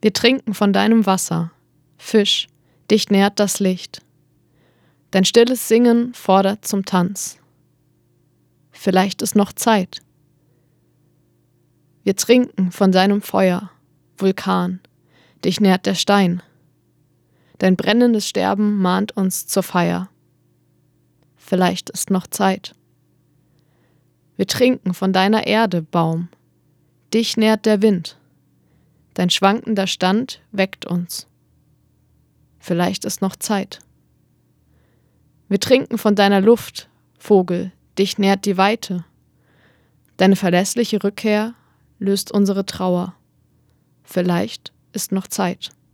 Wir trinken von deinem Wasser, Fisch, dich nährt das Licht. Dein stilles Singen fordert zum Tanz. Vielleicht ist noch Zeit. Wir trinken von deinem Feuer, Vulkan, dich nährt der Stein. Dein brennendes Sterben mahnt uns zur Feier. Vielleicht ist noch Zeit. Wir trinken von deiner Erde, Baum, dich nährt der Wind. Dein schwankender Stand weckt uns. Vielleicht ist noch Zeit. Wir trinken von deiner Luft, Vogel, dich nährt die Weite. Deine verlässliche Rückkehr löst unsere Trauer. Vielleicht ist noch Zeit.